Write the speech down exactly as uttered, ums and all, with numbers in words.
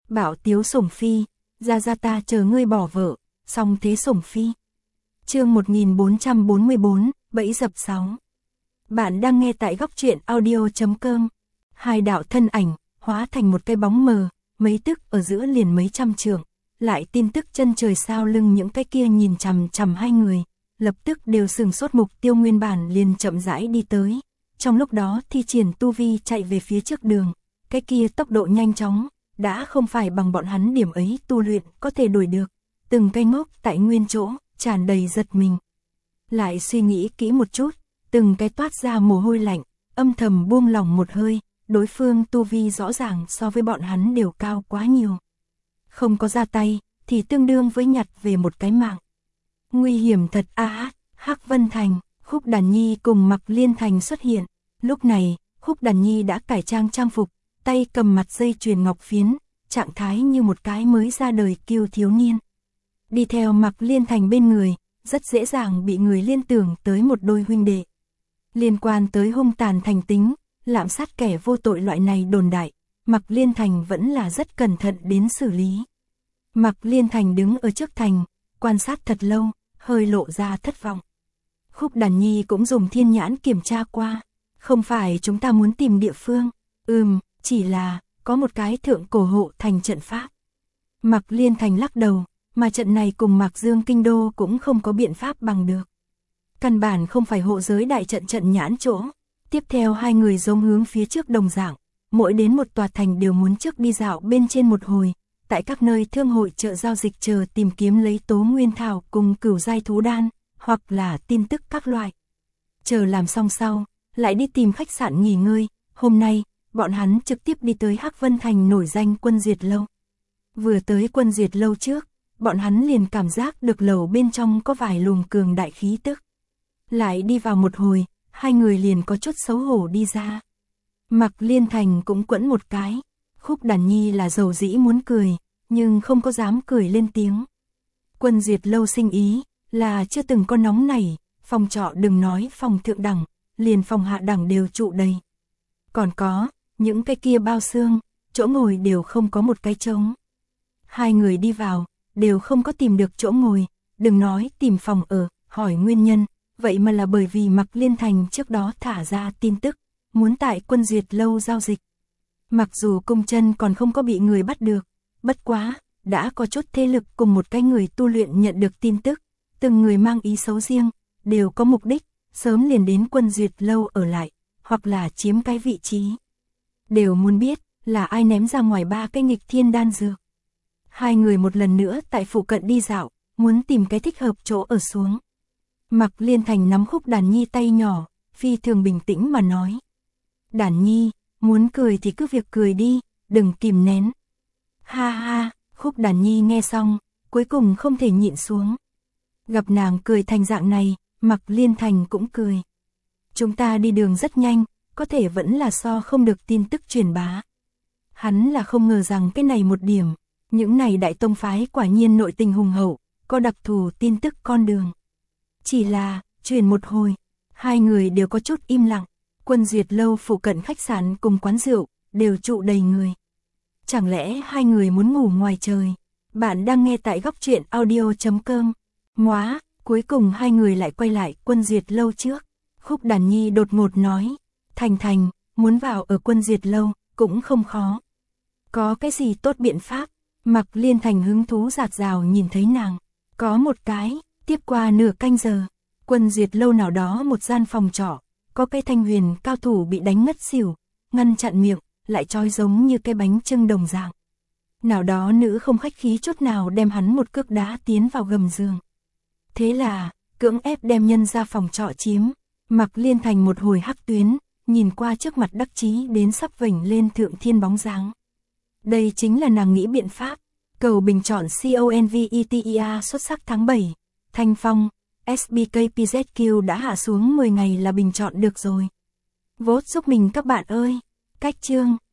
Bảo Tiếu Sủng Phi, ra ra ta chờ ngươi bỏ vợ, xong thế Sủng Phi. Chương một nghìn bốn trăm bốn mươi bốn, bẫy dập sáu. Bạn đang nghe tại góc truyện audio chấm com. Hai đạo thân ảnh, hóa thành một cái bóng mờ, mấy tức ở giữa liền mấy trăm trượng, lại tin tức chân trời sau lưng những cái kia nhìn chằm chằm hai người, lập tức đều sừng sốt, mục tiêu nguyên bản liền chậm rãi đi tới. Trong lúc đó thi triển tu vi chạy về phía trước đường, cái kia tốc độ nhanh chóng, đã không phải bằng bọn hắn điểm ấy tu luyện có thể đuổi được, từng cây ngốc tại nguyên chỗ, tràn đầy giật mình. Lại suy nghĩ kỹ một chút, từng cái toát ra mồ hôi lạnh, âm thầm buông lỏng một hơi, đối phương tu vi rõ ràng so với bọn hắn đều cao quá nhiều. Không có ra tay, thì tương đương với nhặt về một cái mạng. Nguy hiểm thật a à, Hắc Vân Thành, Khúc Đàn Nhi cùng Mạc Liên Thành xuất hiện. Lúc này, Khúc Đàn Nhi đã cải trang trang phục, tay cầm mặt dây chuyền ngọc phiến, trạng thái như một cái mới ra đời kiêu thiếu niên. Đi theo Mạc Liên Thành bên người, rất dễ dàng bị người liên tưởng tới một đôi huynh đệ. Liên quan tới hung tàn thành tính, lạm sát kẻ vô tội loại này đồn đại, Mạc Liên Thành vẫn là rất cẩn thận đến xử lý. Mạc Liên Thành đứng ở trước thành, quan sát thật lâu, hơi lộ ra thất vọng. Khúc Đàn Nhi cũng dùng thiên nhãn kiểm tra qua, không phải chúng ta muốn tìm địa phương, ừm, chỉ là có một cái thượng cổ hộ thành trận pháp. Mạc Liên Thành lắc đầu, mà trận này cùng Mạc Dương kinh đô cũng không có biện pháp bằng được. Căn bản không phải hộ giới đại trận trận nhãn chỗ. Tiếp theo hai người giống hướng phía trước đồng dạng, mỗi đến một tòa thành đều muốn trước đi dạo bên trên một hồi, tại các nơi thương hội chợ giao dịch chờ tìm kiếm lấy tố nguyên thảo cùng cửu giai thú đan, hoặc là tin tức các loại. Chờ làm xong sau, lại đi tìm khách sạn nghỉ ngơi. Hôm nay, bọn hắn trực tiếp đi tới Hắc Vân Thành nổi danh Quân Diệt Lâu. Vừa tới Quân Diệt Lâu trước, bọn hắn liền cảm giác được lầu bên trong có vài luồng cường đại khí tức. Lại đi vào một hồi, hai người liền có chút xấu hổ đi ra. Mạc Liên Thành cũng quẫn một cái, Khúc Đàn Nhi là dầu dĩ muốn cười, nhưng không có dám cười lên tiếng. Quân Diệt Lâu sinh ý, là chưa từng có nóng nảy, phòng trọ đừng nói phòng thượng đẳng, liền phòng hạ đẳng đều trụ đầy. Còn có, những cái kia bao xương, chỗ ngồi đều không có một cái trống. Hai người đi vào, đều không có tìm được chỗ ngồi, đừng nói tìm phòng ở, hỏi nguyên nhân, vậy mà là bởi vì Mạc Liên Thành trước đó thả ra tin tức, muốn tại Quân Diệt Lâu giao dịch. Mặc dù cung chân còn không có bị người bắt được, bất quá, đã có chút thế lực cùng một cái người tu luyện nhận được tin tức, từng người mang ý xấu riêng, đều có mục đích, sớm liền đến Quân Diệt Lâu ở lại, hoặc là chiếm cái vị trí. Đều muốn biết, là ai ném ra ngoài ba cái nghịch thiên đan dược. Hai người một lần nữa tại phụ cận đi dạo, muốn tìm cái thích hợp chỗ ở xuống. Mạc Liên Thành nắm Khúc Đàn Nhi tay nhỏ, phi thường bình tĩnh mà nói. Đàn Nhi, muốn cười thì cứ việc cười đi, đừng kìm nén. Ha ha, Khúc Đàn Nhi nghe xong, cuối cùng không thể nhịn xuống. Gặp nàng cười thành dạng này, Mạc Liên Thành cũng cười. Chúng ta đi đường rất nhanh, có thể vẫn là so không được tin tức truyền bá. Hắn là không ngờ rằng cái này một điểm, những này đại tông phái quả nhiên nội tình hùng hậu, có đặc thù tin tức con đường. Chỉ là, truyền một hồi, hai người đều có chút im lặng, Quân Diệt Lâu phụ cận khách sạn cùng quán rượu, đều trụ đầy người. Chẳng lẽ hai người muốn ngủ ngoài trời? Bạn đang nghe tại góc truyện audio chấm com. Móa, cuối cùng hai người lại quay lại Quân Diệt Lâu trước. Khúc Đàn Nhi đột ngột nói, Thành Thành, muốn vào ở Quân Diệt Lâu, cũng không khó. Có cái gì tốt biện pháp? Mạc Liên Thành hứng thú rạt rào nhìn thấy nàng. Có một cái, tiếp qua nửa canh giờ, Quân Diệt Lâu nào đó một gian phòng trọ, có cây thanh huyền cao thủ bị đánh ngất xỉu, ngăn chặn miệng, lại trói giống như cái bánh chưng đồng dạng. Nào đó nữ không khách khí chút nào đem hắn một cước đá tiến vào gầm giường. Thế là, cưỡng ép đem nhân ra phòng trọ chiếm. Mạc Liên Thành một hồi hắc tuyến, nhìn qua trước mặt đắc chí đến sắp vểnh lên thượng thiên bóng dáng. Đây chính là nàng nghĩ biện pháp. Cầu bình chọn CONVETEA xuất sắc tháng bảy. Thanh Phong, ét bê ca pê zét quy đã hạ xuống mười ngày là bình chọn được rồi. Vote giúp mình các bạn ơi. Cách chương.